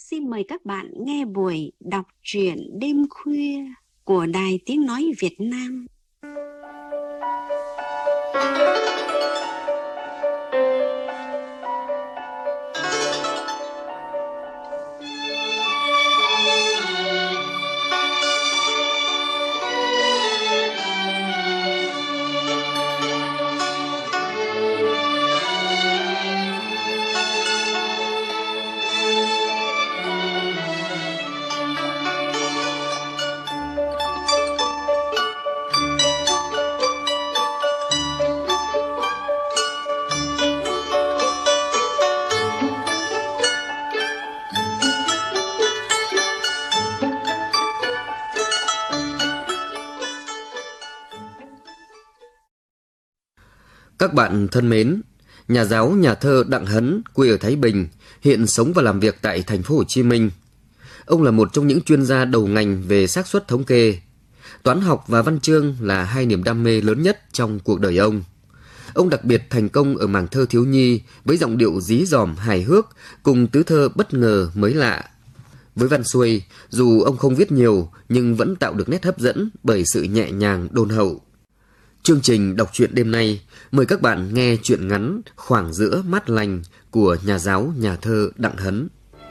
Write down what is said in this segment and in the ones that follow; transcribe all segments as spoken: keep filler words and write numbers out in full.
xin mời các bạn nghe buổi đọc truyện đêm khuya của Đài Tiếng Nói Việt Nam. Các bạn thân mến, nhà giáo nhà thơ Đặng Hấn, quê ở Thái Bình, hiện sống và làm việc tại thành phố Hồ Chí Minh. Ông là một trong những chuyên gia đầu ngành về xác suất thống kê. Toán học và văn chương là hai niềm đam mê lớn nhất trong cuộc đời ông. Ông đặc biệt thành công ở mảng thơ thiếu nhi với giọng điệu dí dỏm hài hước cùng tứ thơ bất ngờ mới lạ. Với văn xuôi, dù ông không viết nhiều nhưng vẫn tạo được nét hấp dẫn bởi sự nhẹ nhàng đôn hậu. Chương trình đọc truyện đêm nay mời các bạn nghe truyện ngắn Khoảng giữa mát lành của nhà giáo nhà thơ Đặng Hấn.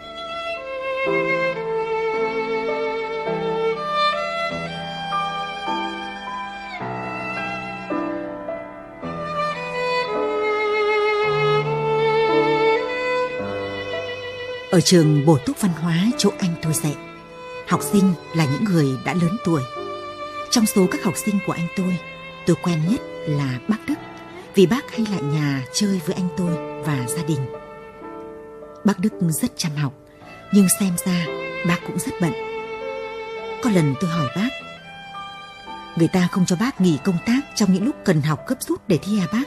Ở trường bổ túc văn hóa chỗ anh tôi dạy, học sinh là những người đã lớn tuổi. Trong số các học sinh của anh tôi, tôi quen nhất là bác Đức, vì bác hay lại nhà chơi với anh tôi và gia đình. Bác Đức rất chăm học, nhưng xem ra bác cũng rất bận. Có lần tôi hỏi bác, người ta không cho bác nghỉ công tác trong những lúc cần học gấp rút để thi à bác?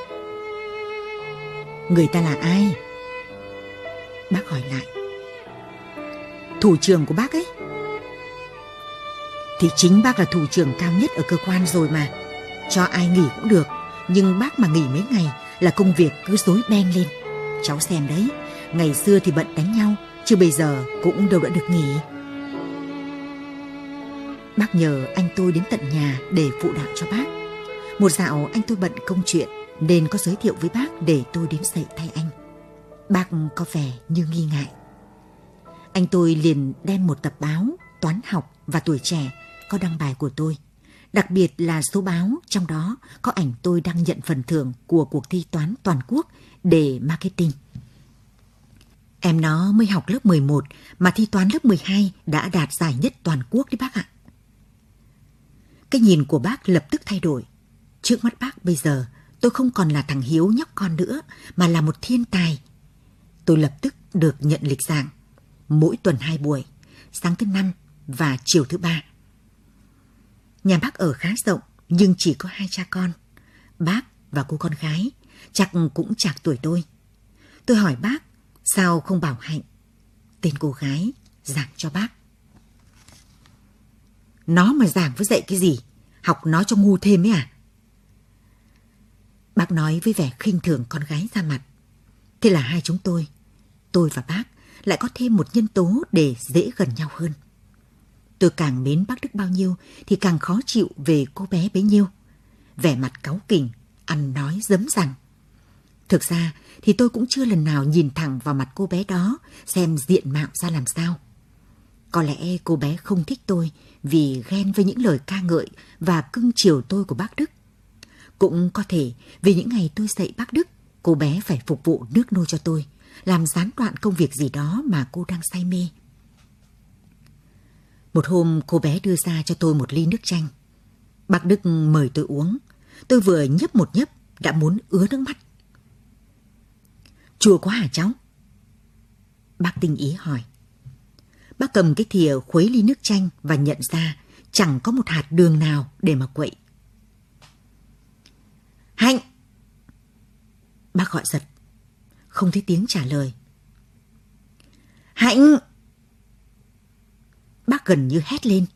Người ta là ai? Bác hỏi lại. Thủ trưởng của bác ấy. Thì chính bác là thủ trưởng cao nhất ở cơ quan rồi mà. Cho ai nghỉ cũng được, nhưng bác mà nghỉ mấy ngày là công việc cứ rối beng lên. Cháu xem đấy, ngày xưa thì bận đánh nhau, chứ bây giờ cũng đâu đã được nghỉ. Bác nhờ anh tôi đến tận nhà để phụ đạo cho bác. Một dạo anh tôi bận công chuyện nên có giới thiệu với bác để tôi đến dạy thay anh. Bác có vẻ như nghi ngại. Anh tôi liền đem một tập báo Toán học và Tuổi Trẻ có đăng bài của tôi. Đặc biệt là số báo trong đó có ảnh tôi đang nhận phần thưởng của cuộc thi toán toàn quốc để marketing. Em nó mới học lớp mười một mà thi toán lớp mười hai đã đạt giải nhất toàn quốc đấy bác ạ. Cái nhìn của bác lập tức thay đổi. Trước mắt bác bây giờ tôi không còn là thằng hiếu nhóc con nữa mà là một thiên tài. Tôi lập tức được nhận lịch giảng, mỗi tuần hai buổi, sáng thứ năm và chiều thứ ba. Nhà bác ở khá rộng nhưng chỉ có hai cha con, bác và cô con gái, chắc cũng chạc tuổi tôi. Tôi hỏi bác, sao không bảo Hạnh, tên cô gái, giảng cho bác? Nó mà giảng với dạy cái gì? Học nó cho ngu thêm ấy à? Bác nói với vẻ khinh thường con gái ra mặt. Thế là hai chúng tôi, tôi và bác, lại có thêm một nhân tố để dễ gần nhau hơn. Tôi càng mến bác Đức bao nhiêu thì càng khó chịu về cô bé bấy nhiêu. Vẻ mặt cáu kỉnh, ăn nói dấm dằng. Thực ra thì tôi cũng chưa lần nào nhìn thẳng vào mặt cô bé đó xem diện mạo ra làm sao. Có lẽ cô bé không thích tôi vì ghen với những lời ca ngợi và cưng chiều tôi của bác Đức. Cũng có thể vì những ngày tôi dạy bác Đức, cô bé phải phục vụ nước nôi cho tôi, làm gián đoạn công việc gì đó mà cô đang say mê. Một hôm cô bé đưa ra cho tôi một ly nước chanh. Bác Đức mời tôi uống. Tôi vừa nhấp một nhấp đã muốn ứa nước mắt. Chua quá hả cháu? Bác tinh ý hỏi. Bác cầm cái thìa khuấy ly nước chanh và nhận ra chẳng có một hạt đường nào để mà quậy. Hạnh! Bác gọi giật. Không thấy tiếng trả lời. Hạnh! Bác gần như hét lên.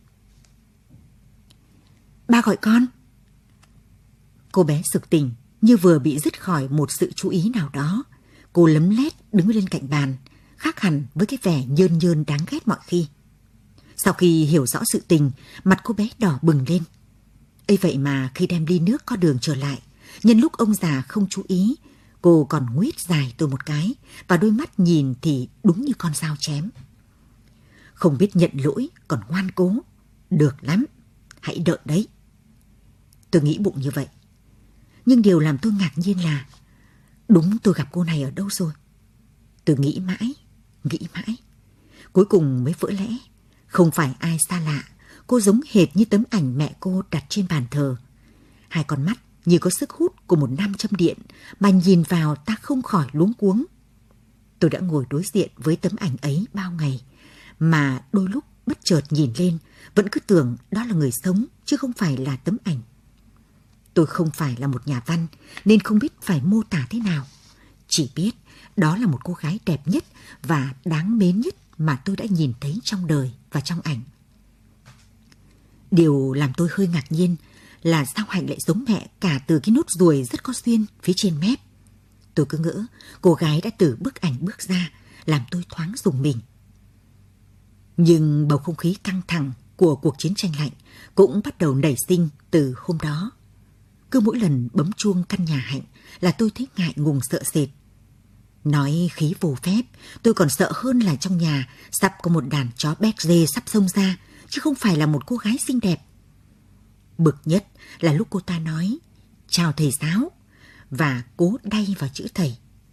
Ba gọi con. Cô bé sực tỉnh như vừa bị dứt khỏi một sự chú ý nào đó. Cô lấm lét đứng lên cạnh bàn, khác hẳn với cái vẻ nhơn nhơn đáng ghét mọi khi. Sau khi hiểu rõ sự tình, mặt cô bé đỏ bừng lên. Ấy vậy mà khi đem ly nước có đường trở lại, nhân lúc ông già không chú ý, cô còn nguyết dài tôi một cái, và đôi mắt nhìn thì đúng như con dao chém. Không biết nhận lỗi còn ngoan cố. Được lắm, hãy đợi đấy. Tôi nghĩ bụng như vậy. Nhưng điều làm tôi ngạc nhiên là đúng tôi gặp cô này ở đâu rồi. Tôi nghĩ mãi, nghĩ mãi. Cuối cùng mới vỡ lẽ. Không phải ai xa lạ, cô giống hệt như tấm ảnh mẹ cô đặt trên bàn thờ. Hai con mắt như có sức hút của một nam châm điện, mà nhìn vào ta không khỏi luống cuống. Tôi đã ngồi đối diện với tấm ảnh ấy bao ngày, mà đôi lúc bất chợt nhìn lên vẫn cứ tưởng đó là người sống chứ không phải là tấm ảnh. Tôi không phải là một nhà văn nên không biết phải mô tả thế nào. Chỉ biết đó là một cô gái đẹp nhất và đáng mến nhất mà tôi đã nhìn thấy trong đời và trong ảnh. Điều làm tôi hơi ngạc nhiên là sao Hạnh lại giống mẹ cả từ cái nốt ruồi rất có duyên phía trên mép. Tôi cứ ngỡ cô gái đã từ bức ảnh bước ra, làm tôi thoáng rùng mình. Nhưng bầu không khí căng thẳng của cuộc chiến tranh lạnh cũng bắt đầu nảy sinh từ hôm đó. Cứ mỗi lần bấm chuông căn nhà Hạnh là tôi thấy ngại ngùng sợ sệt. Nói khí vô phép, tôi còn sợ hơn là trong nhà sắp có một đàn chó béc dê sắp xông ra, chứ không phải là một cô gái xinh đẹp. Bực nhất là lúc cô ta nói chào thầy giáo và cố đay vào chữ thầy.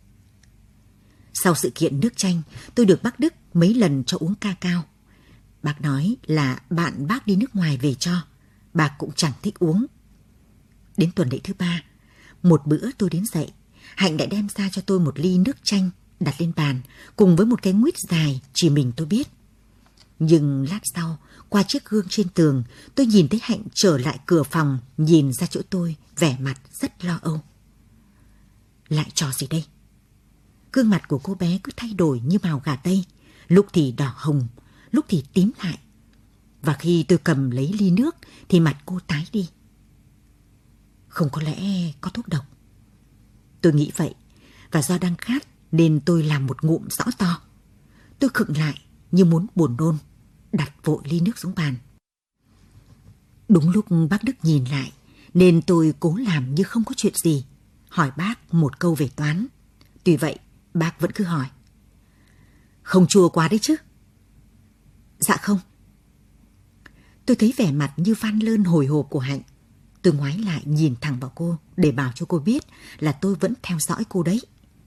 Sau sự kiện nước chanh, tôi được bác Đức mấy lần cho uống ca cao. Bác nói là bạn bác đi nước ngoài về cho, bác cũng chẳng thích uống. Đến tuần lễ thứ ba, một bữa tôi đến dậy, Hạnh đã đem ra cho tôi một ly nước chanh đặt lên bàn cùng với một cái nguyết dài chỉ mình tôi biết. Nhưng lát sau, qua chiếc gương trên tường, tôi nhìn thấy Hạnh trở lại cửa phòng, nhìn ra chỗ tôi, vẻ mặt rất lo âu. Lại trò gì đây? Gương mặt của cô bé cứ thay đổi như màu gà tây, lúc thì đỏ hồng, lúc thì tím lại. Và khi tôi cầm lấy ly nước thì mặt cô tái đi. Không có lẽ có thuốc độc. Tôi nghĩ vậy, và do đang khát nên tôi làm một ngụm rõ to. Tôi khựng lại như muốn buồn nôn, đặt vội ly nước xuống bàn. Đúng lúc bác Đức nhìn lại nên tôi cố làm như không có chuyện gì, hỏi bác một câu về toán. Tuy vậy, bác vẫn cứ hỏi. Không chua quá đấy chứ? Dạ không. Tôi thấy vẻ mặt như van lơn hồi hộp của Hạnh. Tôi ngoái lại nhìn thẳng vào cô để bảo cho cô biết là tôi vẫn theo dõi cô đấy.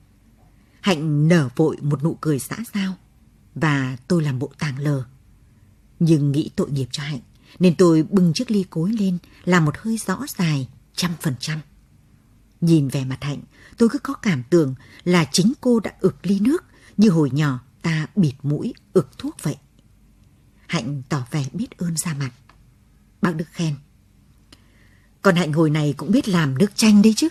Hạnh nở vội một nụ cười xã giao và tôi làm bộ tàng lờ. Nhưng nghĩ tội nghiệp cho Hạnh nên tôi bưng chiếc ly cối lên làm một hơi rõ dài trăm phần trăm. Nhìn vẻ mặt Hạnh, tôi cứ có cảm tưởng là chính cô đã ực ly nước như hồi nhỏ ta bịt mũi ực thuốc vậy. Hạnh tỏ vẻ biết ơn ra mặt. Bác Đức khen. Còn Hạnh hồi này cũng biết làm nước chanh đấy chứ.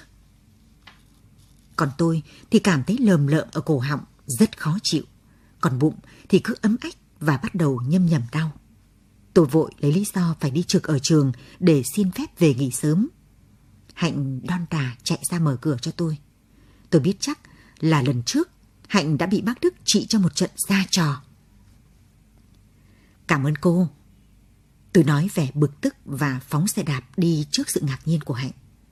Còn tôi thì cảm thấy lờm lợm ở cổ họng, rất khó chịu. Còn bụng thì cứ ấm ách và bắt đầu nhâm nhầm đau. Tôi vội lấy lý do phải đi trực ở trường để xin phép về nghỉ sớm. Hạnh đon đà chạy ra mở cửa cho tôi. Tôi biết chắc là lần trước Hạnh đã bị bác Đức trị cho một trận ra trò. Cảm ơn cô. Tôi nói vẻ bực tức và phóng xe đạp đi trước sự ngạc nhiên của Hạnh.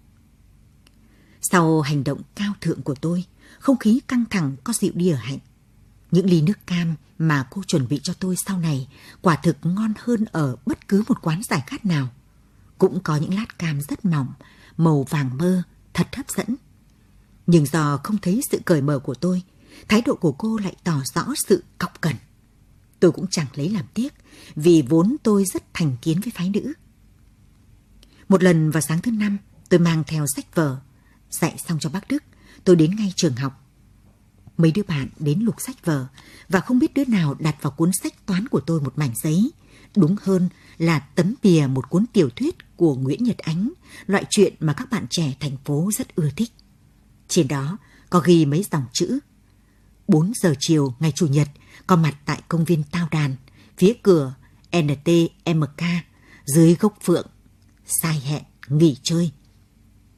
Sau hành động cao thượng của tôi, không khí căng thẳng có dịu đi ở Hạnh. Những ly nước cam mà cô chuẩn bị cho tôi sau này quả thực ngon hơn ở bất cứ một quán giải khát nào. Cũng có những lát cam rất mỏng, màu vàng mơ, thật hấp dẫn. Nhưng do không thấy sự cởi mở của tôi, thái độ của cô lại tỏ rõ sự cọc cằn. Tôi cũng chẳng lấy làm tiếc, vì vốn tôi rất thành kiến với phái nữ. Một lần vào sáng thứ năm, tôi mang theo sách vở. Dạy xong cho bác Đức, tôi đến ngay trường học. Mấy đứa bạn đến lục sách vở, và không biết đứa nào đặt vào cuốn sách toán của tôi một mảnh giấy. Đúng hơn là tấm bìa một cuốn tiểu thuyết của Nguyễn Nhật Ánh, loại truyện mà các bạn trẻ thành phố rất ưa thích. Trên đó có ghi mấy dòng chữ. bốn giờ chiều ngày Chủ nhật, có mặt tại công viên Tao Đàn, phía cửa en tê em ca, dưới gốc phượng, sai hẹn, nghỉ chơi.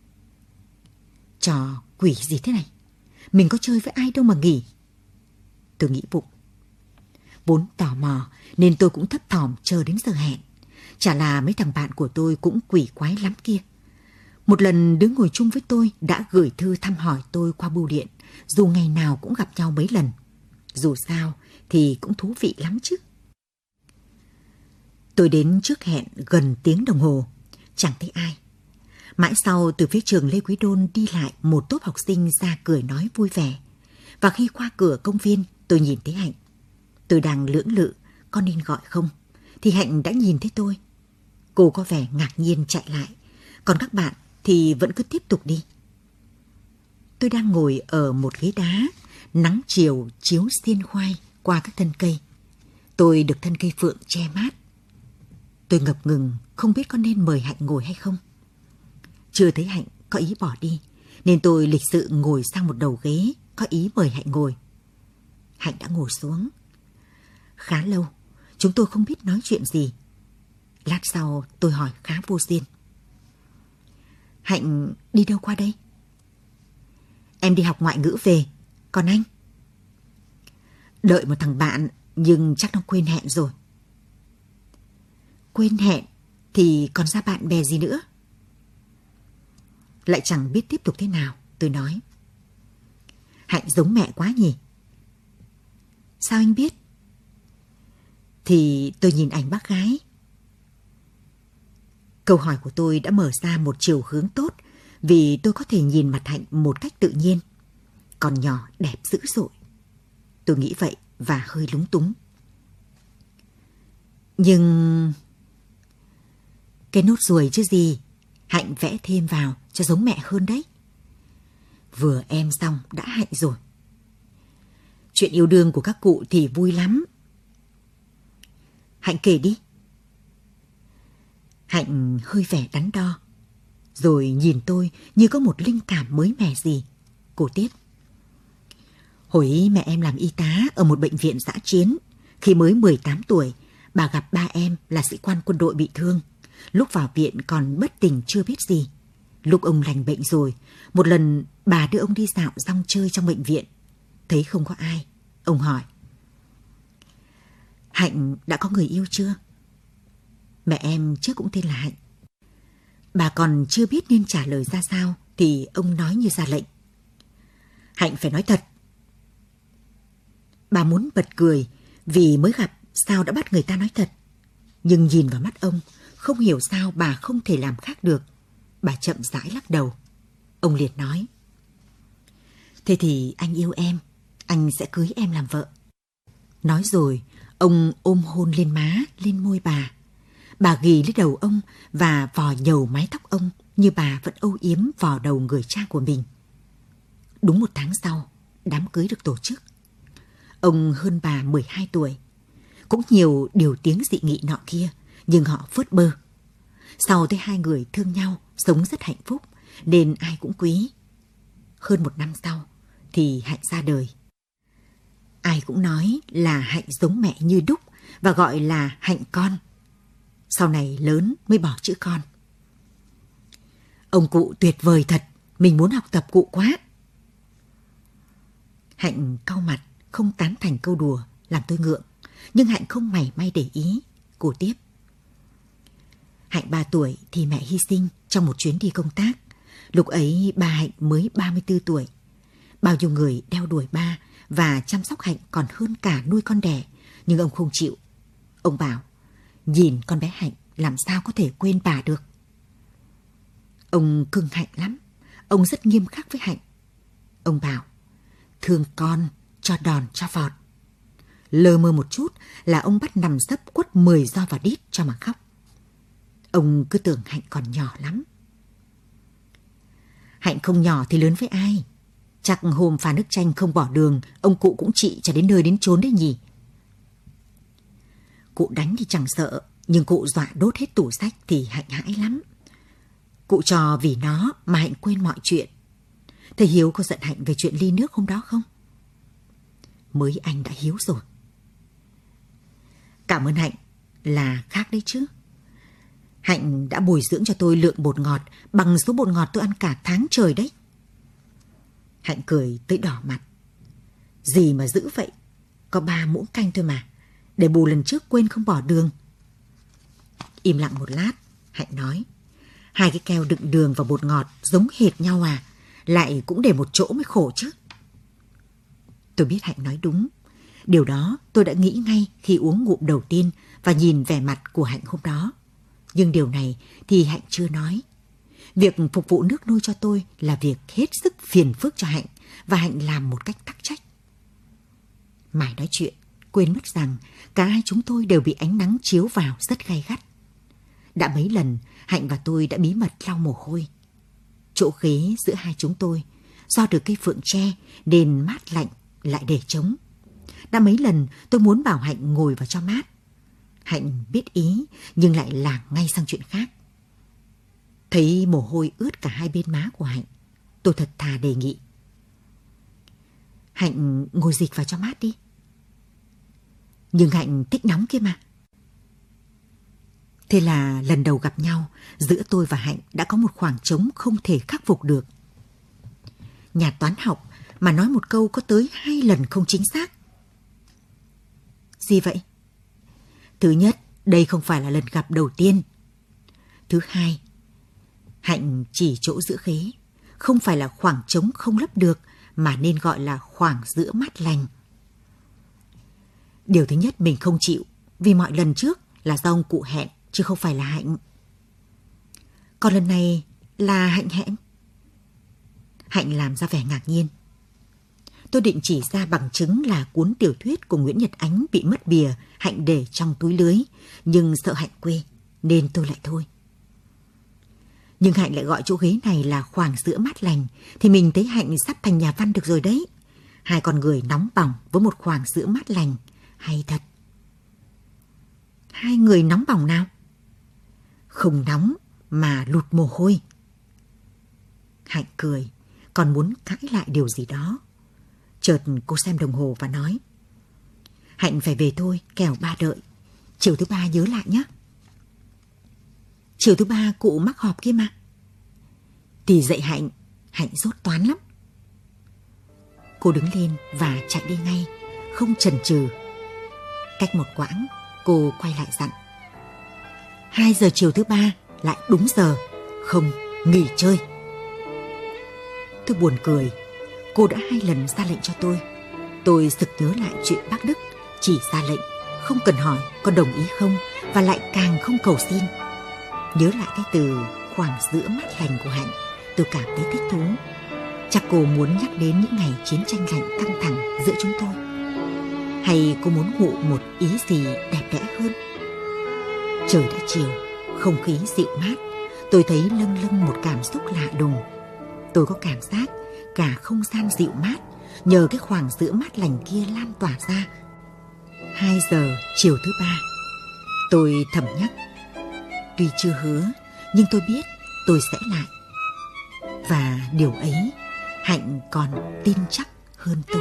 Trò quỷ gì thế này? Mình có chơi với ai đâu mà nghỉ. tôi nghĩ bụng. Vốn tò mò nên tôi cũng thấp thỏm chờ đến giờ hẹn. Chả là mấy thằng bạn của tôi cũng quỷ quái lắm kia. Một lần đứa ngồi chung với tôi đã gửi thư thăm hỏi tôi qua bưu điện, dù ngày nào cũng gặp nhau mấy lần. Dù sao thì cũng thú vị lắm chứ. Tôi đến trước hẹn gần tiếng đồng hồ, chẳng thấy ai. Mãi sau từ phía trường Lê Quý Đôn đi lại một tốp học sinh ra cười nói vui vẻ. Và khi qua cửa công viên tôi nhìn thấy Hạnh. Tôi đang lưỡng lự có nên gọi không, thì Hạnh đã nhìn thấy tôi. Cô có vẻ ngạc nhiên chạy lại, còn các bạn thì vẫn cứ tiếp tục đi. Tôi đang ngồi ở một ghế đá, nắng chiều chiếu xiên khoai qua các thân cây. Tôi được thân cây phượng che mát. Tôi ngập ngừng không biết có nên mời Hạnh ngồi hay không. Chưa thấy Hạnh có ý bỏ đi, nên tôi lịch sự ngồi sang một đầu ghế có ý mời Hạnh ngồi. Hạnh đã ngồi xuống. Khá lâu, chúng tôi không biết nói chuyện gì. Lát sau tôi hỏi khá vô duyên. Hạnh đi đâu qua đây? Em đi học ngoại ngữ về, còn anh? Đợi một thằng bạn, nhưng chắc nó quên hẹn rồi. Quên hẹn thì còn ra bạn bè gì nữa? Lại chẳng biết tiếp tục thế nào, tôi nói. Hạnh giống mẹ quá nhỉ? Sao anh biết? Thì tôi nhìn ảnh bác gái. Câu hỏi của tôi đã mở ra một chiều hướng tốt, vì tôi có thể nhìn mặt Hạnh một cách tự nhiên. Còn nhỏ đẹp dữ dội. Tôi nghĩ vậy và hơi lúng túng. Nhưng... cái nốt ruồi chứ gì, Hạnh vẽ thêm vào cho giống mẹ hơn đấy. Vừa em xong đã Hạnh rồi. Chuyện yêu đương của các cụ thì vui lắm. Hạnh kể đi. Hạnh hơi vẻ đắn đo, rồi nhìn tôi như có một linh cảm mới mẻ gì. Cô tiếp. Hồi mẹ em làm y tá ở một bệnh viện dã chiến. Khi mới mười tám tuổi, bà gặp ba em là sĩ quan quân đội bị thương. Lúc vào viện còn bất tỉnh chưa biết gì. Lúc ông lành bệnh rồi, một lần bà đưa ông đi dạo rong chơi trong bệnh viện. Thấy không có ai, ông hỏi. Hạnh đã có người yêu chưa? Mẹ em trước cũng tên là Hạnh. Bà còn chưa biết nên trả lời ra sao thì ông nói như ra lệnh. Hạnh phải nói thật. Bà muốn bật cười vì mới gặp sao đã bắt người ta nói thật. Nhưng nhìn vào mắt ông, không hiểu sao bà không thể làm khác được. Bà chậm rãi lắc đầu. Ông liệt nói. Thế thì anh yêu em, anh sẽ cưới em làm vợ. Nói rồi, ông ôm hôn lên má, lên môi bà. Bà ghì lấy đầu ông và vò nhầu mái tóc ông như bà vẫn âu yếm vò đầu người cha của mình. Đúng một tháng sau, đám cưới được tổ chức. Ông hơn bà mười hai tuổi. Cũng nhiều điều tiếng dị nghị nọ kia, nhưng họ phớt bơ. Sau thấy hai người thương nhau, sống rất hạnh phúc, nên ai cũng quý. Hơn một năm sau, thì Hạnh ra đời. Ai cũng nói là Hạnh giống mẹ như đúc và gọi là Hạnh con. Sau này lớn mới bỏ chữ con. Ông cụ tuyệt vời thật, mình muốn học tập cụ quá. Hạnh cau mặt, không tán thành câu đùa, làm tôi ngượng. Nhưng Hạnh không mảy may để ý. Cô tiếp. Hạnh ba tuổi thì mẹ hy sinh trong một chuyến đi công tác. Lúc ấy ba Hạnh mới ba mươi tư tuổi. Bao nhiêu người đeo đuổi ba và chăm sóc Hạnh còn hơn cả nuôi con đẻ. Nhưng ông không chịu. Ông bảo, nhìn con bé Hạnh làm sao có thể quên bà được. Ông cưng Hạnh lắm. Ông rất nghiêm khắc với Hạnh. Ông bảo, thương con, cho đòn cho vọt. Lơ mơ một chút là ông bắt nằm sấp quất mười roi vào đít cho mà khóc. Ông cứ tưởng Hạnh còn nhỏ lắm. Hạnh không nhỏ thì lớn với ai? Chắc hôm pha nước chanh không bỏ đường, ông cụ cũng trị cho đến nơi đến chốn đấy nhỉ. Cụ đánh thì chẳng sợ, nhưng cụ dọa đốt hết tủ sách thì Hạnh hãi lắm. Cụ trò vì nó mà Hạnh quên mọi chuyện. Thầy Hiếu có giận Hạnh về chuyện ly nước hôm đó không? Mới anh đã hiếu rồi. Cảm ơn Hạnh là khác đấy chứ. Hạnh đã bồi dưỡng cho tôi lượng bột ngọt bằng số bột ngọt tôi ăn cả tháng trời đấy. Hạnh cười tới đỏ mặt. Gì mà dữ vậy? có ba muỗng canh thôi mà, để bù lần trước quên không bỏ đường. Im lặng một lát, Hạnh nói, hai cái keo đựng đường và bột ngọt giống hệt nhau à, lại cũng để một chỗ mới khổ chứ. Tôi biết Hạnh nói đúng. Điều đó tôi đã nghĩ ngay khi uống ngụm đầu tiên và nhìn vẻ mặt của Hạnh hôm đó. Nhưng điều này thì Hạnh chưa nói. Việc phục vụ nước nôi cho tôi là việc hết sức phiền phức cho Hạnh, và Hạnh làm một cách tắc trách. Mãi nói chuyện, quên mất rằng cả hai chúng tôi đều bị ánh nắng chiếu vào rất gay gắt. Đã mấy lần Hạnh và tôi đã bí mật lau mồ hôi. Chỗ ghế giữa hai chúng tôi do được cây phượng tre nên mát lạnh lại để trống. Đã mấy lần tôi muốn bảo Hạnh ngồi vào cho mát. Hạnh biết ý nhưng lại lảng ngay sang chuyện khác. Thấy mồ hôi ướt cả hai bên má của Hạnh, tôi thật thà đề nghị, Hạnh ngồi dịch vào cho mát đi. Nhưng Hạnh thích nóng kia mà. Thế là lần đầu gặp nhau, giữa tôi và Hạnh đã có một khoảng trống không thể khắc phục được. Nhà toán học mà nói một câu có tới hai lần không chính xác. Gì vậy? Thứ nhất, đây không phải là lần gặp đầu tiên. Thứ hai, Hạnh chỉ chỗ giữa ghế, không phải là khoảng trống không lấp được, mà nên gọi là khoảng giữa mát lành. Điều thứ nhất mình không chịu, vì mọi lần trước là do ông cụ hẹn, chứ không phải là Hạnh. Còn lần này là Hạnh hẹn. Hạnh làm ra vẻ ngạc nhiên. Tôi định chỉ ra bằng chứng là cuốn tiểu thuyết của Nguyễn Nhật Ánh bị mất bìa, Hạnh để trong túi lưới, nhưng sợ Hạnh quê nên tôi lại thôi. Nhưng Hạnh lại gọi chỗ ghế này là khoảng giữa mát lành, thì mình thấy Hạnh sắp thành nhà văn được rồi đấy. Hai con người nóng bỏng với một khoảng giữa mát lành, hay thật. Hai người nóng bỏng nào? Không nóng mà lụt mồ hôi. Hạnh cười, còn muốn cãi lại điều gì đó. Chợt cô xem đồng hồ và nói, Hạnh phải về thôi, kẻo ba đợi. Chiều thứ ba nhớ lại nhé. Chiều thứ ba cụ mắc họp kia mà. Thì dạy Hạnh, Hạnh dốt toán lắm. Cô đứng lên và chạy đi ngay, không chần chừ. Cách một quãng, cô quay lại dặn, Hai giờ chiều thứ ba lại đúng giờ, không nghỉ chơi. Tôi buồn cười. Cô đã hai lần ra lệnh cho tôi. Tôi sực nhớ lại chuyện bác Đức chỉ ra lệnh, không cần hỏi có đồng ý không, và lại càng không cầu xin. Nhớ lại cái từ khoảng giữa mát lành của Hạnh, tôi cảm thấy thích thú. Chắc cô muốn nhắc đến những ngày chiến tranh lạnh căng thẳng giữa chúng tôi, hay cô muốn ngụ một ý gì đẹp đẽ hơn. Trời đã chiều, không khí dịu mát, tôi thấy lâng lâng một cảm xúc lạ đùng. Tôi có cảm giác cả không gian dịu mát nhờ cái khoảng giữa mát lành kia lan tỏa ra. Hai giờ chiều thứ ba, tôi thầm nhắc, tuy chưa hứa nhưng tôi biết tôi sẽ lại. Và điều ấy Hạnh còn tin chắc hơn tôi.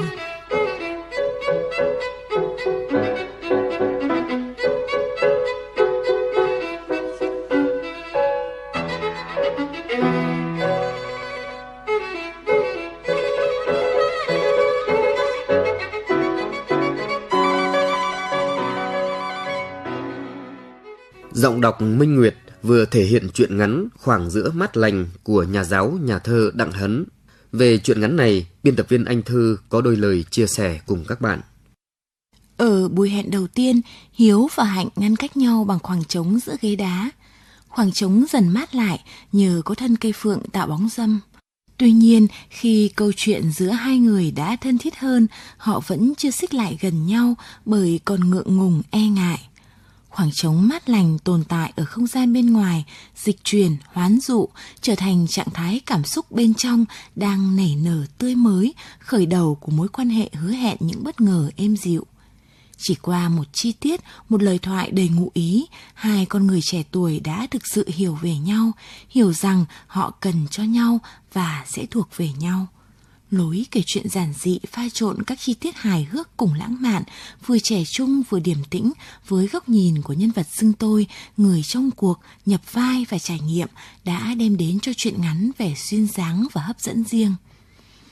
Giọng đọc Minh Nguyệt vừa thể hiện truyện ngắn Khoảng giữa mát lành của nhà giáo nhà thơ Đặng Hấn. Về truyện ngắn này, biên tập viên Anh Thư có đôi lời chia sẻ cùng các bạn. Ở buổi hẹn đầu tiên, Hiếu và Hạnh ngăn cách nhau bằng khoảng trống giữa ghế đá. Khoảng trống dần mát lại nhờ có thân cây phượng tạo bóng râm. Tuy nhiên, khi câu chuyện giữa hai người đã thân thiết hơn, họ vẫn chưa xích lại gần nhau bởi còn ngượng ngùng e ngại. Khoảng trống mát lành tồn tại ở không gian bên ngoài, dịch chuyển, hoán dụ, trở thành trạng thái cảm xúc bên trong đang nảy nở tươi mới, khởi đầu của mối quan hệ hứa hẹn những bất ngờ êm dịu. Chỉ qua một chi tiết, một lời thoại đầy ngụ ý, hai con người trẻ tuổi đã thực sự hiểu về nhau, hiểu rằng họ cần cho nhau và sẽ thuộc về nhau. Lối kể chuyện giản dị pha trộn các chi tiết hài hước cùng lãng mạn, vừa trẻ trung vừa điềm tĩnh, với góc nhìn của nhân vật xưng tôi, người trong cuộc, nhập vai và trải nghiệm, đã đem đến cho truyện ngắn vẻ duyên dáng và hấp dẫn riêng.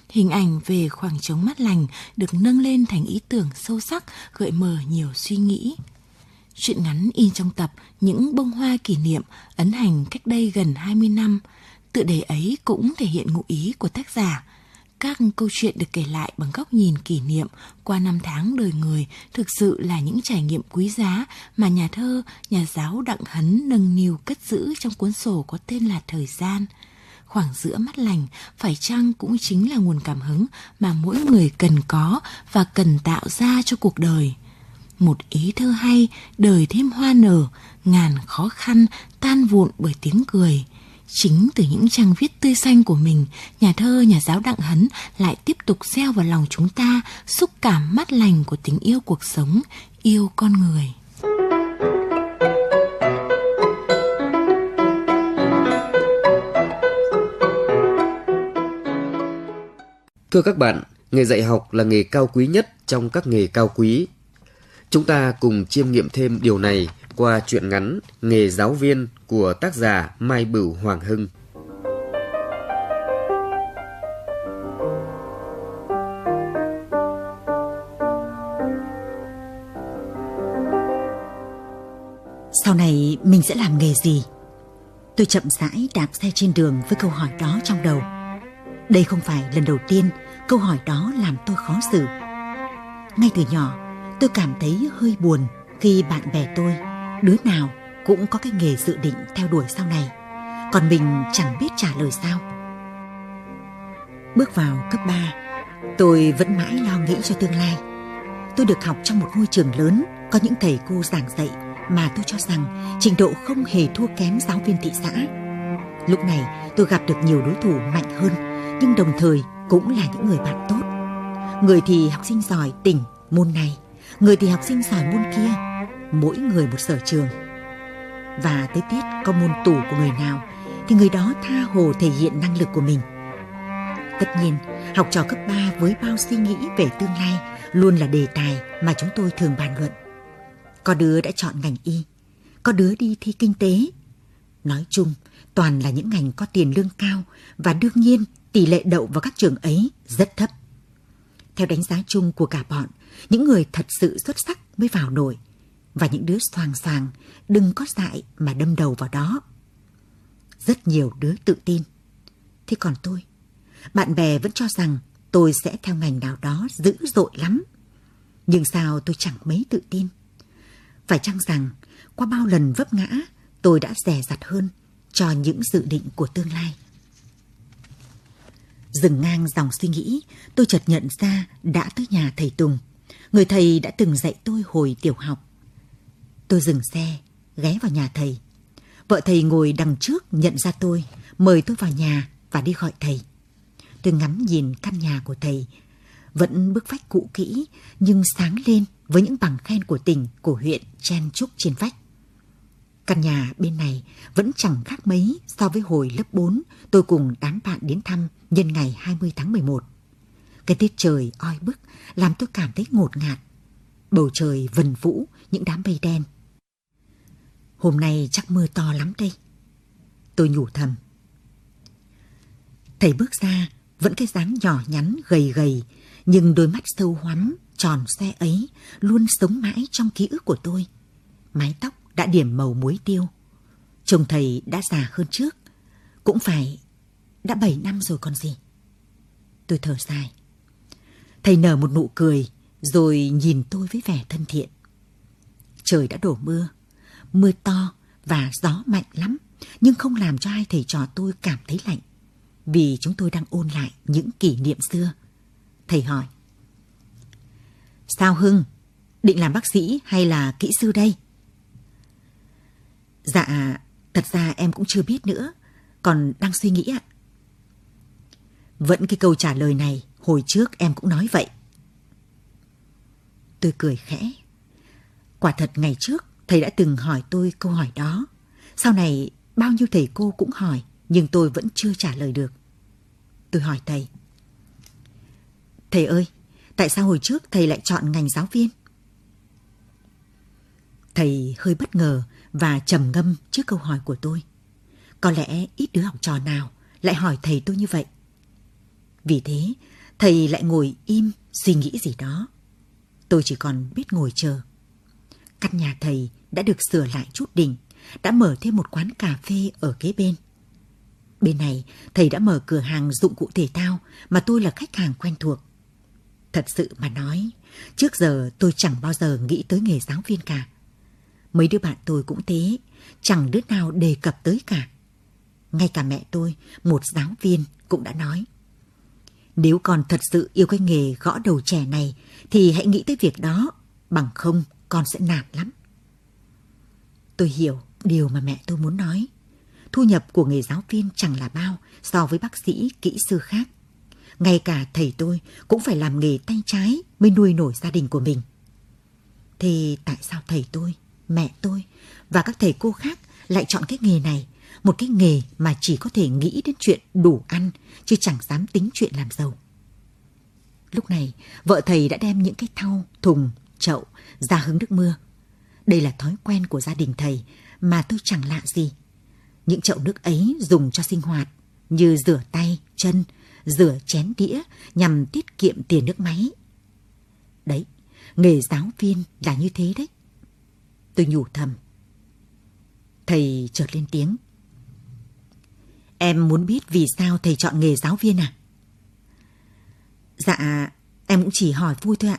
hình ảnh về khoảng trống mát lành được nâng lên thành ý tưởng sâu sắc, gợi mở nhiều suy nghĩ. Truyện ngắn in trong tập Những bông hoa kỷ niệm ấn hành cách đây gần hai mươi năm. Tựa đề ấy cũng thể hiện ngụ ý của tác giả. Các câu chuyện được kể lại bằng góc nhìn kỷ niệm qua năm tháng đời người thực sự là những trải nghiệm quý giá mà nhà thơ, nhà giáo Đặng Hấn nâng niu cất giữ trong cuốn sổ có tên là Thời gian. Khoảng giữa mát lành phải chăng cũng chính là nguồn cảm hứng mà mỗi người cần có và cần tạo ra cho cuộc đời. Một ý thơ hay, đời thêm hoa nở, ngàn khó khăn tan vụn bởi tiếng cười. Chính từ những trang viết tươi xanh của mình, nhà thơ, nhà giáo Đặng Hấn lại tiếp tục gieo vào lòng chúng ta xúc cảm mát lành của tình yêu cuộc sống, yêu con người. Thưa các bạn, nghề dạy học là nghề cao quý nhất trong các nghề cao quý. Chúng ta cùng chiêm nghiệm thêm điều này qua truyện ngắn Nghề giáo viên của tác giả Mai Bửu Hoàng Hưng. Sau này mình sẽ làm nghề gì? Tôi chậm rãi đạp xe trên đường với câu hỏi đó trong đầu. Đây không phải lần đầu tiên câu hỏi đó làm tôi khó xử. Ngay từ nhỏ, tôi cảm thấy hơi buồn khi bạn bè tôi, đứa nào cũng có cái nghề dự định theo đuổi sau này, còn mình chẳng biết trả lời sao. Bước vào cấp ba, tôi vẫn mãi lo nghĩ cho tương lai. Tôi được học trong một ngôi trường lớn, có những thầy cô giảng dạy mà tôi cho rằng trình độ không hề thua kém giáo viên thị xã. Lúc này tôi gặp được nhiều đối thủ mạnh hơn, nhưng đồng thời cũng là những người bạn tốt. Người thì học sinh giỏi tỉnh môn này, người thì học sinh giỏi môn kia, mỗi người một sở trường. Và tới tiết có môn tủ của người nào thì người đó tha hồ thể hiện năng lực của mình. Tất nhiên, học trò cấp ba với bao suy nghĩ về tương lai luôn là đề tài mà chúng tôi thường bàn luận. Có đứa đã chọn ngành y, có đứa đi thi kinh tế. Nói chung, toàn là những ngành có tiền lương cao và đương nhiên tỷ lệ đậu vào các trường ấy rất thấp. Theo đánh giá chung của cả bọn, những người thật sự xuất sắc mới vào nổi, và những đứa xoàng xoàng đừng có dại mà đâm đầu vào đó. Rất nhiều đứa tự tin. Thế còn tôi, bạn bè vẫn cho rằng tôi sẽ theo ngành nào đó dữ dội lắm. Nhưng sao tôi chẳng mấy tự tin? Phải chăng rằng qua bao lần vấp ngã, tôi đã dè dặt hơn cho những dự định của tương lai? Dừng ngang dòng suy nghĩ, tôi chợt nhận ra đã tới nhà thầy Tùng, người thầy đã từng dạy tôi hồi tiểu học. Tôi dừng xe, ghé vào nhà thầy. Vợ thầy ngồi đằng trước nhận ra tôi, mời tôi vào nhà và đi gọi thầy. Tôi ngắm nhìn căn nhà của thầy, vẫn bức vách cũ kỹ nhưng sáng lên với những bằng khen của tỉnh, của huyện chen chúc trên vách. Căn nhà bên này vẫn chẳng khác mấy so với hồi lớp bốn tôi cùng đám bạn đến thăm nhân ngày hai mươi tháng mười một. Cái tiết trời oi bức làm tôi cảm thấy ngột ngạt. Bầu trời vần vũ những đám mây đen. Hôm nay chắc mưa to lắm đây, tôi nhủ thầm. Thầy bước ra, vẫn cái dáng nhỏ nhắn gầy gầy, nhưng đôi mắt sâu hoắm, tròn xoe ấy luôn sống mãi trong ký ức của tôi. Mái tóc đã điểm màu muối tiêu. Trông thầy đã già hơn trước, cũng phải đã bảy năm rồi còn gì. Tôi thở dài. Thầy nở một nụ cười rồi nhìn tôi với vẻ thân thiện. Trời đã đổ mưa, mưa to và gió mạnh lắm, nhưng không làm cho hai thầy trò tôi cảm thấy lạnh, vì chúng tôi đang ôn lại những kỷ niệm xưa. Thầy hỏi: Sao Hưng, định làm bác sĩ hay là kỹ sư đây? Dạ, thật ra em cũng chưa biết nữa, còn đang suy nghĩ ạ. Vẫn cái câu trả lời này, hồi trước em cũng nói vậy. Tôi cười khẽ. Quả thật ngày trước thầy đã từng hỏi tôi câu hỏi đó. Sau này bao nhiêu thầy cô cũng hỏi, nhưng tôi vẫn chưa trả lời được. Tôi hỏi thầy: Thầy ơi, tại sao hồi trước thầy lại chọn ngành giáo viên? Thầy hơi bất ngờ và trầm ngâm trước câu hỏi của tôi. Có lẽ ít đứa học trò nào lại hỏi thầy tôi như vậy. Vì thế, Thầy lại ngồi im suy nghĩ gì đó. Tôi chỉ còn biết ngồi chờ. Căn nhà thầy đã được sửa lại chút đỉnh, đã mở thêm một quán cà phê ở kế bên. Bên này, thầy đã mở cửa hàng dụng cụ thể thao mà tôi là khách hàng quen thuộc. Thật sự mà nói, trước giờ tôi chẳng bao giờ nghĩ tới nghề giáo viên cả. Mấy đứa bạn tôi cũng thế, chẳng đứa nào đề cập tới cả. Ngay cả mẹ tôi, một giáo viên, cũng đã nói: nếu con thật sự yêu cái nghề gõ đầu trẻ này thì hãy nghĩ tới việc đó, bằng không con sẽ nản lắm. Tôi hiểu điều mà mẹ tôi muốn nói. Thu nhập của nghề giáo viên chẳng là bao so với bác sĩ, kỹ sư khác. Ngay cả thầy tôi cũng phải làm nghề tay trái mới nuôi nổi gia đình của mình. Thì tại sao thầy tôi, mẹ tôi và các thầy cô khác lại chọn cái nghề này, một cái nghề mà chỉ có thể nghĩ đến chuyện đủ ăn chứ chẳng dám tính chuyện làm giàu? Lúc này, vợ thầy đã đem những cái thau, thùng, chậu ra hứng nước mưa. Đây là thói quen của gia đình thầy mà tôi chẳng lạ gì. Những chậu nước ấy dùng cho sinh hoạt như rửa tay, chân, rửa chén đĩa nhằm tiết kiệm tiền nước máy. Đấy, nghề giáo viên là như thế đấy. Tôi nhủ thầm. Thầy chợt lên tiếng: em muốn biết vì sao thầy chọn nghề giáo viên à? Dạ, em cũng chỉ hỏi vui thôi ạ.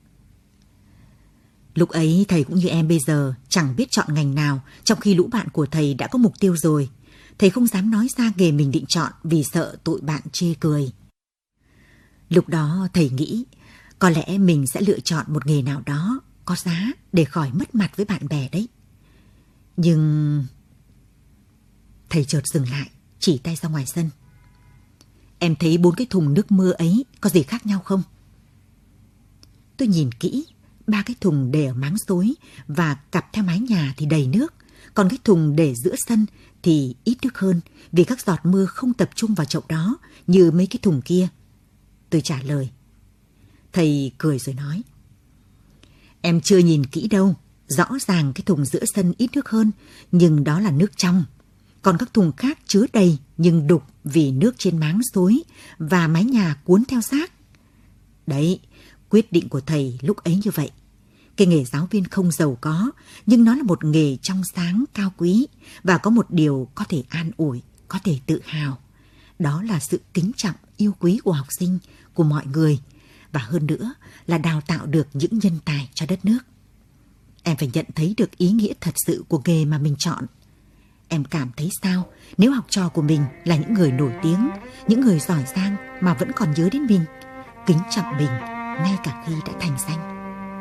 Lúc ấy thầy cũng như em bây giờ, chẳng biết chọn ngành nào, trong khi lũ bạn của thầy đã có mục tiêu rồi. Thầy không dám nói ra nghề mình định chọn vì sợ tụi bạn chê cười. Lúc đó thầy nghĩ có lẽ mình sẽ lựa chọn một nghề nào đó có giá để khỏi mất mặt với bạn bè đấy. Nhưng... Thầy chợt dừng lại, chỉ tay ra ngoài sân. Em thấy bốn cái thùng nước mưa ấy có gì khác nhau không? Tôi nhìn kỹ, ba cái thùng để ở máng xối và cặp theo mái nhà thì đầy nước, còn cái thùng để giữa sân thì ít nước hơn vì các giọt mưa không tập trung vào chậu đó như mấy cái thùng kia. Tôi trả lời. Thầy cười rồi nói: em chưa nhìn kỹ đâu, rõ ràng cái thùng giữa sân ít nước hơn nhưng đó là nước trong. Còn các thùng khác chứa đầy nhưng đục vì nước trên máng xối và mái nhà cuốn theo rác. Đấy, quyết định của thầy lúc ấy như vậy. Cái nghề giáo viên không giàu có, nhưng nó là một nghề trong sáng cao quý và có một điều có thể an ủi, có thể tự hào. Đó là sự kính trọng, yêu quý của học sinh, của mọi người, và hơn nữa là đào tạo được những nhân tài cho đất nước. Em phải nhận thấy được ý nghĩa thật sự của nghề mà mình chọn. Em cảm thấy sao nếu học trò của mình là những người nổi tiếng, những người giỏi giang mà vẫn còn nhớ đến mình, kính trọng mình ngay cả khi đã thành danh.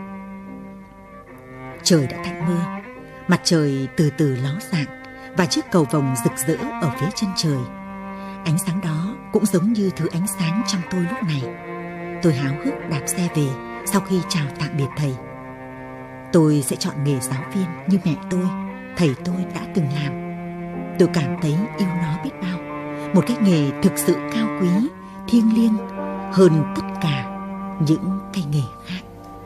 Trời đã tạnh mưa, mặt trời từ từ ló dạng và chiếc cầu vồng rực rỡ ở phía chân trời. Ánh sáng đó cũng giống như thứ ánh sáng trong tôi lúc này. Tôi háo hức đạp xe về sau khi chào tạm biệt thầy. Tôi sẽ chọn nghề giáo viên như mẹ tôi, thầy tôi đã từng làm. Tôi cảm thấy yêu nó biết bao. Một cái nghề thực sự cao quý, thiêng liêng hơn tất cả những cái nghề khác.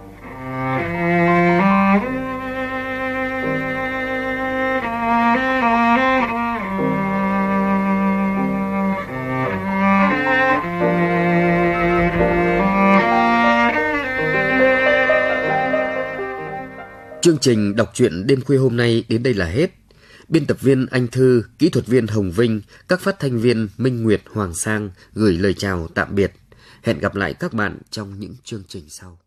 Chương trình đọc truyện đêm khuya hôm nay đến đây là hết. Biên tập viên Anh Thư, kỹ thuật viên Hồng Vinh, các phát thanh viên Minh Nguyệt, Hoàng Sang gửi lời chào tạm biệt. Hẹn gặp lại các bạn trong những chương trình sau.